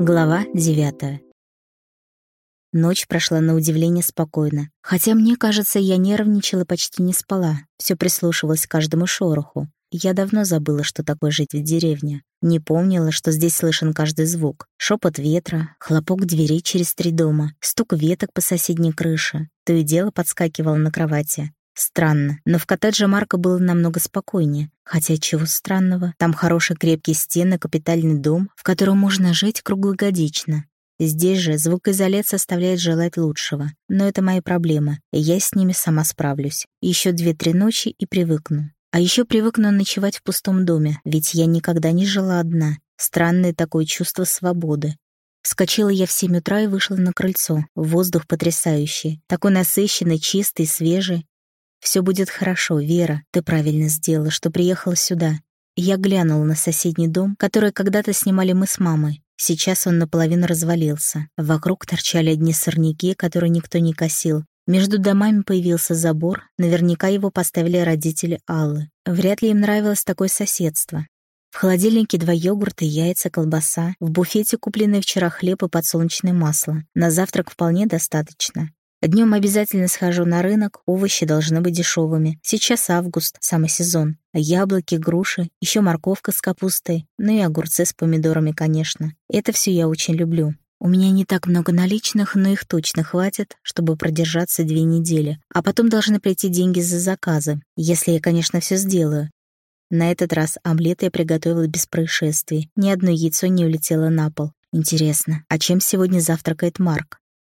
Глава 9. Ночь прошла на удивление спокойно. Хотя, мне кажется, я нервничала, почти не спала. Все прислушивалась к каждому шороху. Я давно забыла, что такое жить в деревне. Не помнила, что здесь слышен каждый звук. Шепот ветра, хлопок дверей через 3 дома, стук веток по соседней крыше. То и дело подскакивала на кровати. Странно, но в коттедже Марка было намного спокойнее. Хотя чего странного? Там хорошие крепкие стены, капитальный дом, в котором можно жить круглогодично. Здесь же звукоизоляция оставляет желать лучшего. Но это мои проблемы, и я с ними сама справлюсь. Еще 2-3 ночи и привыкну. А еще привыкну ночевать в пустом доме, ведь я никогда не жила одна. Странное такое чувство свободы. Вскочила я в 7 утра и вышла на крыльцо. Воздух потрясающий, такой насыщенный, чистый, свежий. «Все будет хорошо, Вера, ты правильно сделала, что приехала сюда». Я глянула на соседний дом, который когда-то снимали мы с мамой. Сейчас он наполовину развалился. Вокруг торчали одни сорняки, которые никто не косил. Между домами появился забор, наверняка его поставили родители Аллы. Вряд ли им нравилось такое соседство. В холодильнике 2 йогурта, яйца, колбаса. В буфете купленные вчера хлеб и подсолнечное масло. На завтрак вполне достаточно. Днем обязательно схожу на рынок, овощи должны быть дешевыми. Сейчас август, самый сезон. Яблоки, груши, еще морковка с капустой, ну и огурцы с помидорами, конечно. Это все я очень люблю. У меня не так много наличных, но их точно хватит, чтобы продержаться 2 недели. А потом должны прийти деньги за заказы, если я, конечно, все сделаю. На этот раз омлет я приготовила без происшествий. Ни одно яйцо не улетело на пол. Интересно, а чем сегодня завтракает Марк?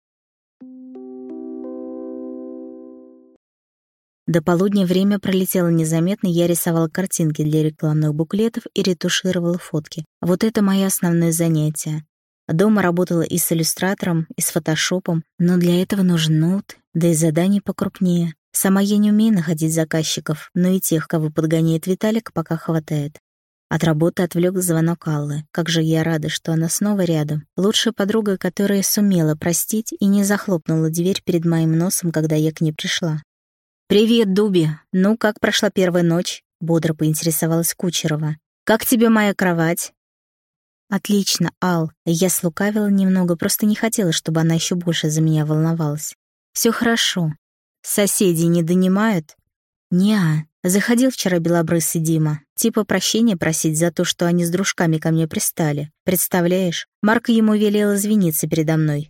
До полудня время пролетело незаметно, я рисовала картинки для рекламных буклетов и ретушировала фотки. Вот это мое основное занятие. Дома работала и с иллюстратором, и с фотошопом, но для этого нужен ноут, да и заданий покрупнее. Сама я не умею находить заказчиков, но и тех, кого подгоняет Виталик, пока хватает. От работы отвлек звонок Аллы. Как же я рада, что она снова рядом. Лучшая подруга, которая сумела простить и не захлопнула дверь перед моим носом, когда я к ней пришла. «Привет, Дуби! Ну, как прошла первая ночь?» — бодро поинтересовалась Кучерова. «Как тебе моя кровать?» «Отлично, Ал». Я слукавила немного, просто не хотела, чтобы она еще больше за меня волновалась. «Все хорошо. Соседи не донимают?» «Не-а. Заходил вчера белобрысый Дима. Типа прощения просить за то, что они с дружками ко мне пристали. Представляешь, Марк ему велел извиниться передо мной».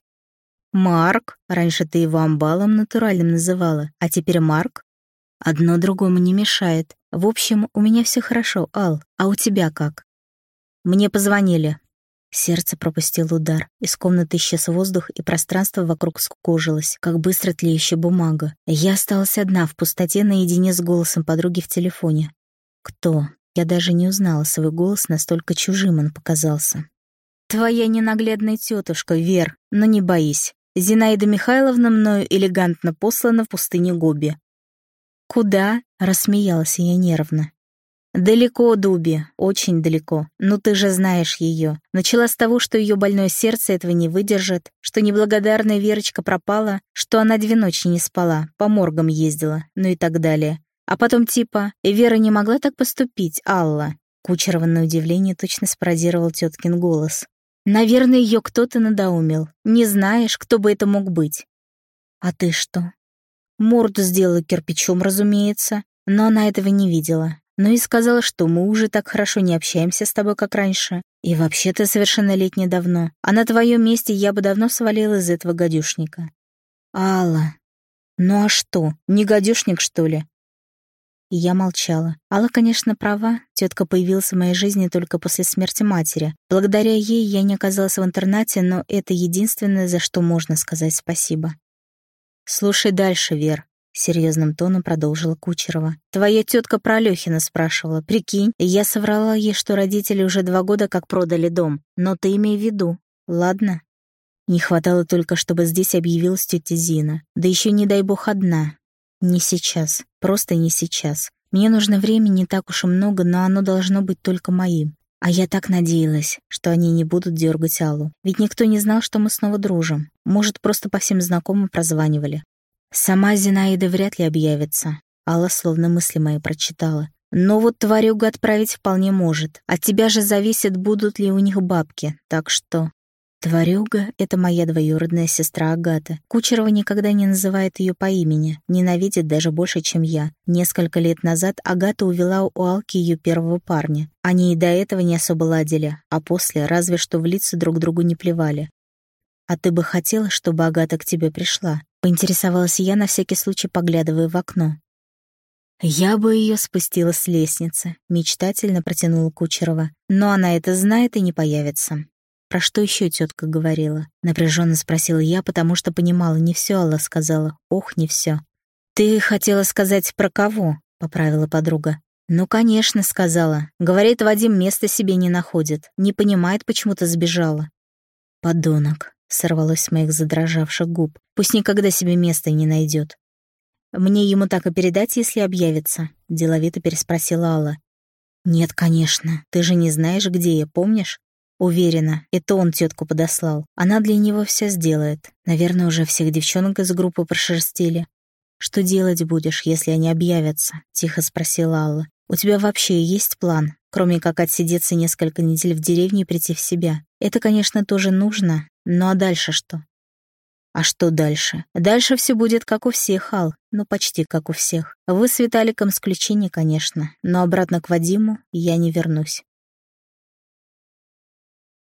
«Марк? Раньше ты его амбалом натуральным называла, а теперь Марк?» «Одно другому не мешает. В общем, у меня все хорошо, Ал. А у тебя как?» «Мне позвонили». Сердце пропустило удар. Из комнаты исчез воздух, и пространство вокруг скукожилось, как быстро тлеющая бумага. Я осталась одна в пустоте наедине с голосом подруги в телефоне. «Кто?» Я даже не узнала свой голос, настолько чужим он показался. «Твоя ненаглядная тетушка, Вер, но не боись. Зинаида Михайловна мною элегантно послана в пустыню Гоби». «Куда?» — рассмеялась я нервно. «Далеко, Дуби, очень далеко. Ну ты же знаешь ее. Начала с того, что ее больное сердце этого не выдержит, что неблагодарная Верочка пропала, что она 2 ночи не спала, по моргам ездила, ну и так далее. А потом типа «Вера не могла так поступить, Алла». Кучерова на удивление точно спародировал теткин голос. «Наверное, ее кто-то надоумил. Не знаешь, кто бы это мог быть». «А ты что?» «Морду сделала кирпичом, разумеется, но она этого не видела. Ну и сказала, что мы уже так хорошо не общаемся с тобой, как раньше. И вообще ты совершеннолетняя давно. А на твоем месте я бы давно свалила из этого гадюшника». «Алла, ну а что, не гадюшник, что ли?» И я молчала. Алла, конечно, права. Тетка появилась в моей жизни только после смерти матери. Благодаря ей я не оказалась в интернате, но это единственное, за что можно сказать спасибо. «Слушай дальше, Вер», — серьезным тоном продолжила Кучерова. «Твоя тетка про Алёхина спрашивала. Прикинь, я соврала ей, что родители уже 2 года как продали дом. Но ты имей в виду, ладно? Не хватало только, чтобы здесь объявилась тетя Зина. Да еще не дай бог одна. Не сейчас, просто не сейчас. Мне нужно времени не так уж и много, но оно должно быть только моим. А я так надеялась, что они не будут дергать Аллу. Ведь никто не знал, что мы снова дружим. Может, просто по всем знакомым прозванивали. Сама Зинаида вряд ли объявится. Алла словно мысли мои прочитала. Но вот тварюгу отправить вполне может. От тебя же зависит, будут ли у них бабки. Так что... Тварюга — это моя двоюродная сестра Агата. Кучерова никогда не называет ее по имени, ненавидит даже больше, чем я. Несколько лет назад Агата увела у Алки ее первого парня. Они и до этого не особо ладили, а после разве что в лица друг другу не плевали. «А ты бы хотела, чтобы Агата к тебе пришла?» — поинтересовалась я, на всякий случай поглядывая в окно. «Я бы ее спустила с лестницы», — мечтательно протянула Кучерова. «Но она это знает и не появится». «Про что еще тетка говорила?» — напряженно спросила я, потому что понимала, не все Алла сказала. Ох, не все. «Ты хотела сказать про кого?» — поправила подруга. «Ну, конечно, сказала. Говорит, Вадим места себе не находит. Не понимает, почему ты сбежала». «Подонок», — сорвалось с моих задрожавших губ. «Пусть никогда себе места не найдет». «Мне ему так и передать, если объявится?» — деловито переспросила Алла. «Нет, конечно. Ты же не знаешь, где я, помнишь?» Уверена, это он тетку подослал. Она для него все сделает. Наверное, уже всех девчонок из группы прошерстили. «Что делать будешь, если они объявятся?» — тихо спросила Алла. «У тебя вообще есть план, кроме как отсидеться несколько недель в деревне и прийти в себя? Это, конечно, тоже нужно, ну а дальше что?» «А что дальше? Дальше все будет как у всех, Ал. Ну, почти как у всех. Вы с Виталиком исключение, конечно, но обратно к Вадиму я не вернусь».